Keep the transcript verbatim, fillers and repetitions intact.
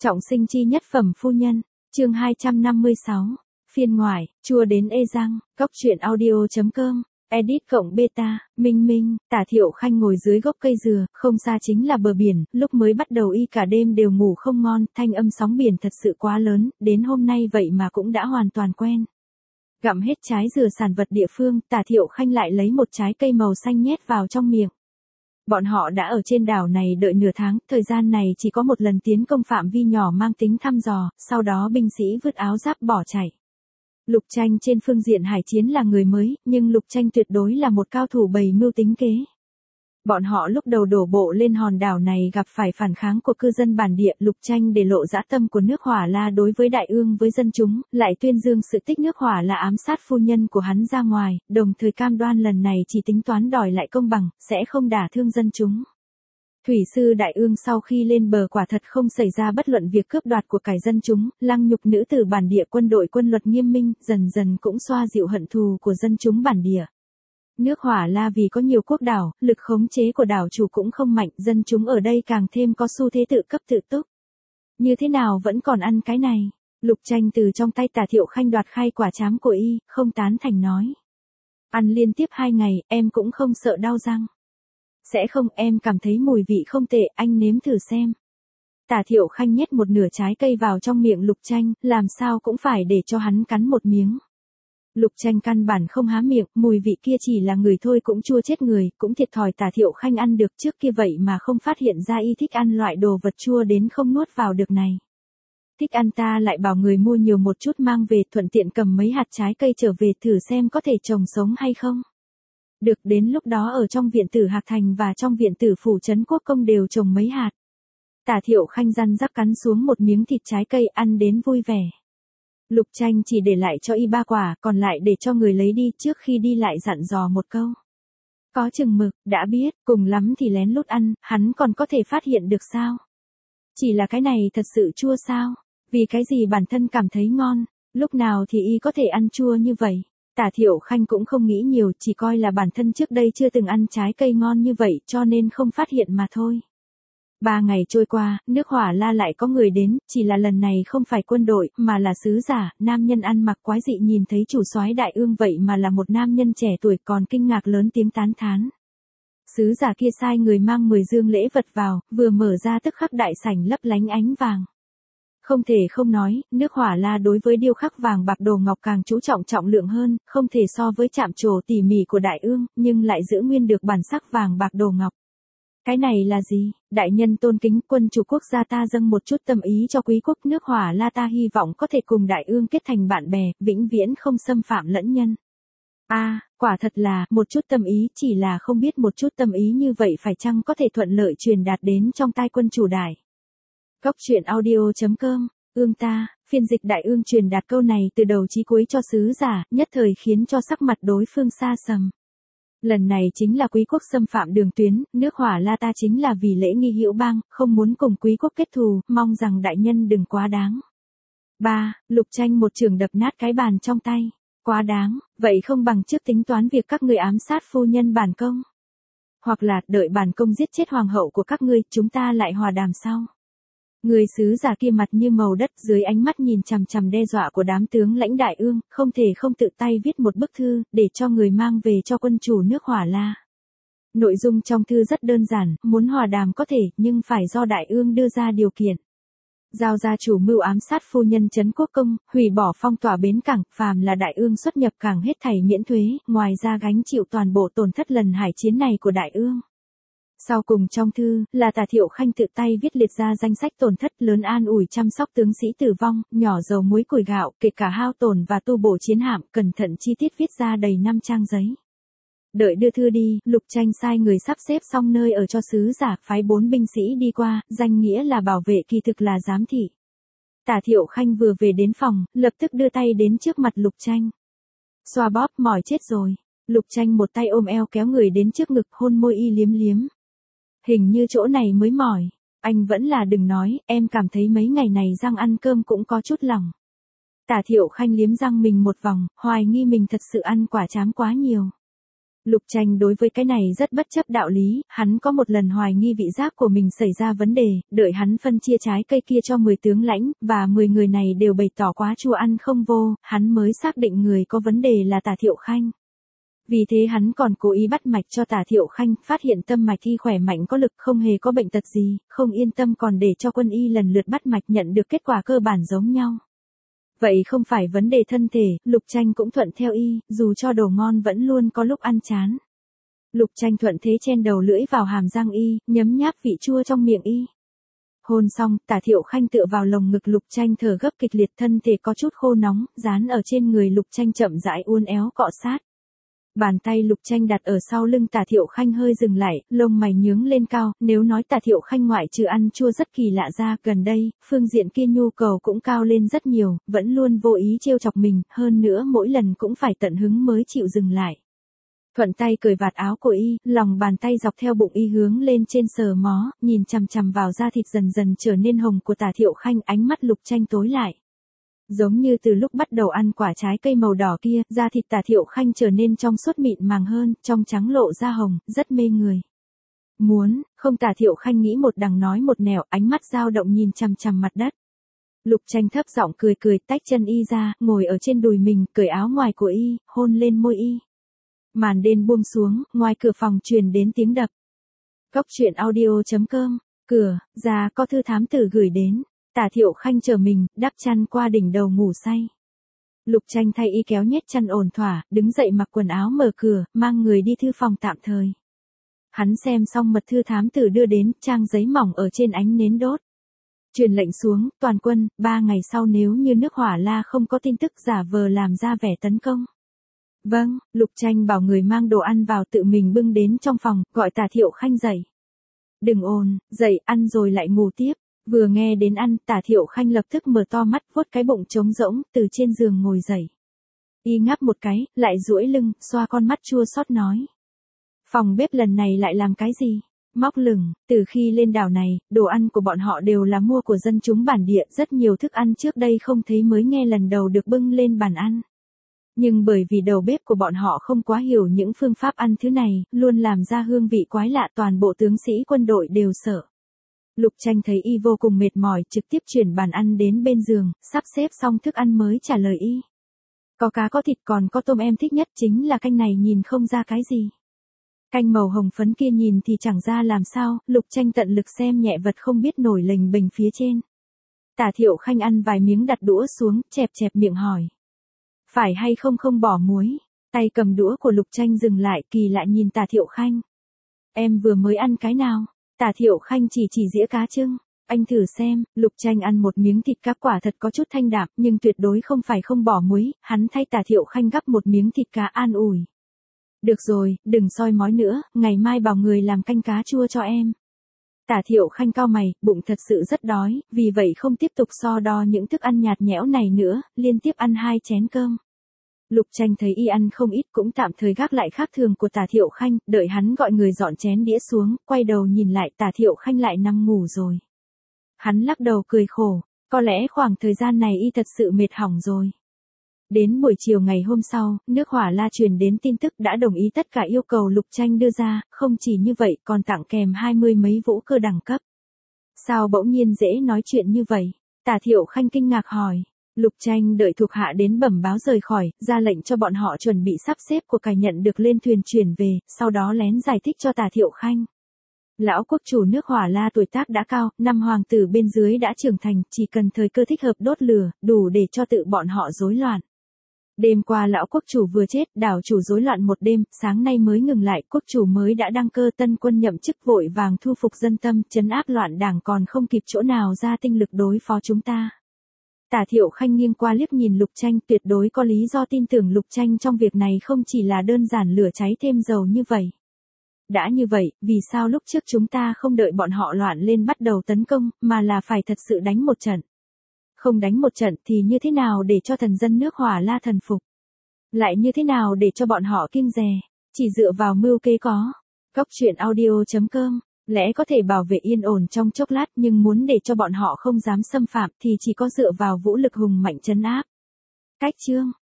Trọng sinh chi nhất phẩm phu nhân, chương hai trăm năm mươi sáu, phiên ngoại, chua đến ê răng, góc truyện audio.com, edit cộng beta, Minh Minh, Tả Thiệu Khanh ngồi dưới gốc cây dừa, không xa chính là bờ biển, lúc mới bắt đầu y cả đêm đều ngủ không ngon, thanh âm sóng biển thật sự quá lớn, đến hôm nay vậy mà cũng đã hoàn toàn quen. Gặm hết trái dừa sản vật địa phương, Tả Thiệu Khanh lại lấy một trái cây màu xanh nhét vào trong miệng. Bọn họ đã ở trên đảo này đợi nửa tháng, thời gian này chỉ có một lần tiến công phạm vi nhỏ mang tính thăm dò, sau đó binh sĩ vứt áo giáp bỏ chạy. Lục Tranh trên phương diện hải chiến là người mới, nhưng Lục Tranh tuyệt đối là một cao thủ bày mưu tính kế. Bọn họ lúc đầu đổ bộ lên hòn đảo này gặp phải phản kháng của cư dân bản địa, Lục Tranh để lộ dã tâm của nước Hỏa La đối với đại ương với dân chúng, lại tuyên dương sự tích nước Hỏa La ám sát phu nhân của hắn ra ngoài, đồng thời cam đoan lần này chỉ tính toán đòi lại công bằng, sẽ không đả thương dân chúng. Thủy sư đại ương sau khi lên bờ quả thật không xảy ra bất luận việc cướp đoạt của cải dân chúng, lăng nhục nữ tử bản địa, quân đội quân luật nghiêm minh, dần dần cũng xoa dịu hận thù của dân chúng bản địa. Nước Hỏa La vì có nhiều quốc đảo, lực khống chế của đảo chủ cũng không mạnh, dân chúng ở đây càng thêm có xu thế tự cấp tự túc. Như thế nào vẫn còn ăn cái này? Lục Tranh từ trong tay Tả Thiệu Khanh đoạt khay quả trám của y, không tán thành nói. Ăn liên tiếp hai ngày, em cũng không sợ đau răng. Sẽ không, em cảm thấy mùi vị không tệ, anh nếm thử xem. Tả Thiệu Khanh nhét một nửa trái cây vào trong miệng Lục Tranh, làm sao cũng phải để cho hắn cắn một miếng. Lục Tranh căn bản không há miệng, mùi vị kia chỉ là người thôi cũng chua chết người, cũng thiệt thòi Tả Thiệu Khanh ăn được, trước kia vậy mà không phát hiện ra y thích ăn loại đồ vật chua đến không nuốt vào được này. Thích ăn ta lại bảo người mua nhiều một chút mang về, thuận tiện cầm mấy hạt trái cây trở về thử xem có thể trồng sống hay không. Được, đến lúc đó ở trong viện tử Hạc Thành và trong viện tử phủ trấn Quốc Công đều trồng mấy hạt. Tả Thiệu Khanh răn rắc cắn xuống một miếng thịt trái cây, ăn đến vui vẻ. Lục Tranh chỉ để lại cho y ba quả, còn lại để cho người lấy đi, trước khi đi lại dặn dò một câu. Có chừng mực, đã biết, cùng lắm thì lén lút ăn, hắn còn có thể phát hiện được sao? Chỉ là cái này thật sự chua sao? Vì cái gì bản thân cảm thấy ngon, lúc nào thì y có thể ăn chua như vậy? Tả Thiệu Khanh cũng không nghĩ nhiều, chỉ coi là bản thân trước đây chưa từng ăn trái cây ngon như vậy cho nên không phát hiện mà thôi. Ba ngày trôi qua, nước Hỏa La lại có người đến, chỉ là lần này không phải quân đội, mà là sứ giả, nam nhân ăn mặc quái dị nhìn thấy chủ soái đại ương vậy mà là một nam nhân trẻ tuổi, còn kinh ngạc lớn tiếng tán thán. Sứ giả kia sai người mang mười dương lễ vật vào, vừa mở ra tức khắc đại sảnh lấp lánh ánh vàng. Không thể không nói, nước Hỏa La đối với điêu khắc vàng bạc đồ ngọc càng chú trọng trọng lượng hơn, không thể so với chạm trổ tỉ mỉ của đại ương, nhưng lại giữ nguyên được bản sắc vàng bạc đồ ngọc. Cái này là gì? Đại nhân tôn kính, quân chủ quốc gia ta dâng một chút tâm ý cho quý quốc nước Hỏa La, ta hy vọng có thể cùng đại ương kết thành bạn bè, vĩnh viễn không xâm phạm lẫn nhân. A, à, quả thật là, một chút tâm ý, chỉ là không biết một chút tâm ý như vậy phải chăng có thể thuận lợi truyền đạt đến trong tai quân chủ đại. Góc truyện audio.com, ương ta, phiên dịch đại ương truyền đạt câu này từ đầu chí cuối cho sứ giả, nhất thời khiến cho sắc mặt đối phương xa sầm. Lần này chính là quý quốc xâm phạm đường tuyến, nước Hỏa La ta chính là vì lễ nghi hữu bang, không muốn cùng quý quốc kết thù, mong rằng đại nhân đừng quá đáng. ba. Lục Tranh một chưởng đập nát cái bàn trong tay. Quá đáng, vậy không bằng trước tính toán việc các ngươi ám sát phu nhân bản công. Hoặc là, đợi bản công giết chết hoàng hậu của các ngươi, chúng ta lại hòa đàm sau. Người sứ giả kia mặt như màu đất, dưới ánh mắt nhìn chằm chằm đe dọa của đám tướng lãnh đại ương, không thể không tự tay viết một bức thư, để cho người mang về cho quân chủ nước Hỏa La. Nội dung trong thư rất đơn giản, muốn hòa đàm có thể, nhưng phải do đại ương đưa ra điều kiện. Giao ra chủ mưu ám sát phu nhân trấn Quốc Công, hủy bỏ phong tỏa bến cảng, phàm là đại ương xuất nhập cảng hết thảy miễn thuế, ngoài ra gánh chịu toàn bộ tổn thất lần hải chiến này của đại ương. Sau cùng trong thư, là Tả Thiệu Khanh tự tay viết liệt ra danh sách tổn thất, lớn an ủi chăm sóc tướng sĩ tử vong, nhỏ dầu muối củi gạo, kể cả hao tổn và tu bổ chiến hạm, cẩn thận chi tiết viết ra đầy năm trang giấy. Đợi đưa thư đi, Lục Tranh sai người sắp xếp xong nơi ở cho sứ giả, phái bốn binh sĩ đi qua, danh nghĩa là bảo vệ kỳ thực là giám thị. Tả Thiệu Khanh vừa về đến phòng, lập tức đưa tay đến trước mặt Lục Tranh. Xoa bóp, mỏi chết rồi. Lục Tranh một tay ôm eo kéo người đến trước ngực, hôn môi y liếm liếm. Hình như chỗ này mới mỏi, anh vẫn là đừng nói, em cảm thấy mấy ngày này răng ăn cơm cũng có chút lòng. Tả Thiệu Khanh liếm răng mình một vòng, hoài nghi mình thật sự ăn quả trám quá nhiều. Lục Tranh đối với cái này rất bất chấp đạo lý, hắn có một lần hoài nghi vị giác của mình xảy ra vấn đề, đợi hắn phân chia trái cây kia cho mười tướng lãnh, và mười người này đều bày tỏ quá chua ăn không vô, hắn mới xác định người có vấn đề là Tả Thiệu Khanh. Vì thế hắn còn cố ý bắt mạch cho Tả Thiệu Khanh, phát hiện tâm mạch y khỏe mạnh có lực, không hề có bệnh tật gì, không yên tâm còn để cho quân y lần lượt bắt mạch nhận được kết quả cơ bản giống nhau. Vậy không phải vấn đề thân thể, Lục Tranh cũng thuận theo y, dù cho đồ ngon vẫn luôn có lúc ăn chán. Lục Tranh thuận thế chen đầu lưỡi vào hàm răng y, nhấm nháp vị chua trong miệng y. Hôn xong, Tả Thiệu Khanh tựa vào lồng ngực Lục Tranh thở gấp kịch liệt, thân thể có chút khô nóng, dán ở trên người Lục Tranh chậm rãi uốn éo cọ sát. Bàn tay Lục Tranh đặt ở sau lưng Tả Thiệu Khanh hơi dừng lại, lông mày nhướng lên cao, nếu nói Tả Thiệu Khanh ngoại trừ ăn chua rất kỳ lạ ra, gần đây, phương diện kia nhu cầu cũng cao lên rất nhiều, vẫn luôn vô ý trêu chọc mình, hơn nữa mỗi lần cũng phải tận hứng mới chịu dừng lại. Thuận tay cởi vạt áo của y, lòng bàn tay dọc theo bụng y hướng lên trên sờ mó, nhìn chằm chằm vào da thịt dần dần trở nên hồng của Tả Thiệu Khanh, ánh mắt Lục Tranh tối lại. Giống như từ lúc bắt đầu ăn quả trái cây màu đỏ kia, da thịt Tả Thiệu Khanh trở nên trong suốt mịn màng hơn, trong trắng lộ ra hồng, rất mê người. Muốn, không Tả Thiệu Khanh nghĩ một đằng nói một nẻo, ánh mắt dao động nhìn chằm chằm mặt đất. Lục Tranh thấp giọng cười cười, tách chân y ra, ngồi ở trên đùi mình, cởi áo ngoài của y, hôn lên môi y. Màn đêm buông xuống, ngoài cửa phòng truyền đến tiếng đập. Cốc truyện audio chấm com, cửa, ra có thư thám tử gửi đến. Tả Thiệu Khanh chờ mình, đắp chăn qua đỉnh đầu ngủ say. Lục Tranh thay y kéo nhét chăn ổn thỏa, đứng dậy mặc quần áo mở cửa, mang người đi thư phòng tạm thời. Hắn xem xong mật thư thám tử đưa đến, trang giấy mỏng ở trên ánh nến đốt. Truyền lệnh xuống, toàn quân, ba ngày sau nếu như nước Hỏa La không có tin tức giả vờ làm ra vẻ tấn công. Vâng, Lục Tranh bảo người mang đồ ăn vào tự mình bưng đến trong phòng, gọi Tả Thiệu Khanh dậy. Đừng ồn, dậy, ăn rồi lại ngủ tiếp. Vừa nghe đến ăn, Tả Thiệu Khanh lập tức mở to mắt, vuốt cái bụng trống rỗng, từ trên giường ngồi dậy. Y ngáp một cái, lại duỗi lưng, xoa con mắt chua xót nói. Phòng bếp lần này lại làm cái gì? Móc lửng, từ khi lên đảo này, đồ ăn của bọn họ đều là mua của dân chúng bản địa, rất nhiều thức ăn trước đây không thấy mới nghe lần đầu được bưng lên bàn ăn. Nhưng bởi vì đầu bếp của bọn họ không quá hiểu những phương pháp ăn thứ này, luôn làm ra hương vị quái lạ, toàn bộ tướng sĩ quân đội đều sợ. Lục Tranh thấy y vô cùng mệt mỏi, trực tiếp chuyển bàn ăn đến bên giường, sắp xếp xong thức ăn mới trả lời y. Có cá có thịt còn có tôm, em thích nhất chính là canh này nhìn không ra cái gì. Canh màu hồng phấn kia nhìn thì chẳng ra làm sao, Lục Tranh tận lực xem nhẹ vật không biết nổi lềnh bềnh phía trên. Tả Thiệu Khanh ăn vài miếng đặt đũa xuống, chẹp chẹp miệng hỏi. Phải hay không không bỏ muối? Tay cầm đũa của Lục Tranh dừng lại, kỳ lạ nhìn Tả Thiệu Khanh. Em vừa mới ăn cái nào? Tả Thiệu Khanh chỉ chỉ dĩa cá trưng. Anh thử xem, Lục Tranh ăn một miếng thịt cá quả thật có chút thanh đạm, nhưng tuyệt đối không phải không bỏ muối, hắn thay Tả Thiệu Khanh gắp một miếng thịt cá an ủi. Được rồi, đừng soi mói nữa, ngày mai bảo người làm canh cá chua cho em. Tả Thiệu Khanh cau mày, bụng thật sự rất đói, vì vậy không tiếp tục so đo những thức ăn nhạt nhẽo này nữa, liên tiếp ăn hai chén cơm. Lục Tranh thấy y ăn không ít cũng tạm thời gác lại khác thường của Tả Thiệu Khanh, đợi hắn gọi người dọn chén đĩa xuống, quay đầu nhìn lại Tả Thiệu Khanh lại nằm ngủ rồi. Hắn lắc đầu cười khổ, có lẽ khoảng thời gian này y thật sự mệt hỏng rồi. Đến buổi chiều ngày hôm sau, nước Hỏa La truyền đến tin tức đã đồng ý tất cả yêu cầu Lục Tranh đưa ra, không chỉ như vậy còn tặng kèm hai mươi mấy vũ cơ đẳng cấp. Sao bỗng nhiên dễ nói chuyện như vậy? Tả Thiệu Khanh kinh ngạc hỏi. Lục Tranh đợi thuộc hạ đến bẩm báo rời khỏi, ra lệnh cho bọn họ chuẩn bị sắp xếp của cải nhận được lên thuyền chuyển về, sau đó lén giải thích cho Tả Thiệu Khanh. Lão quốc chủ nước Hỏa La tuổi tác đã cao, năm hoàng tử bên dưới đã trưởng thành, chỉ cần thời cơ thích hợp đốt lửa, đủ để cho tự bọn họ rối loạn. Đêm qua lão quốc chủ vừa chết, đảo chủ rối loạn một đêm, sáng nay mới ngừng lại, quốc chủ mới đã đăng cơ, tân quân nhậm chức vội vàng thu phục dân tâm, trấn áp loạn đảng, còn không kịp chỗ nào ra tinh lực đối phó chúng ta. Tả Thiệu Khanh nghiêng qua liếc nhìn Lục Tranh, tuyệt đối có lý do tin tưởng Lục Tranh trong việc này không chỉ là đơn giản lửa cháy thêm dầu như vậy. Đã như vậy, vì sao lúc trước chúng ta không đợi bọn họ loạn lên bắt đầu tấn công, mà là phải thật sự đánh một trận? Không đánh một trận thì như thế nào để cho thần dân nước Hỏa La thần phục? Lại như thế nào để cho bọn họ kiêng dè? Chỉ dựa vào mưu kế có. Cốc truyện audio chấm com, lẽ có thể bảo vệ yên ổn trong chốc lát, nhưng muốn để cho bọn họ không dám xâm phạm thì chỉ có dựa vào vũ lực hùng mạnh trấn áp. Cách chương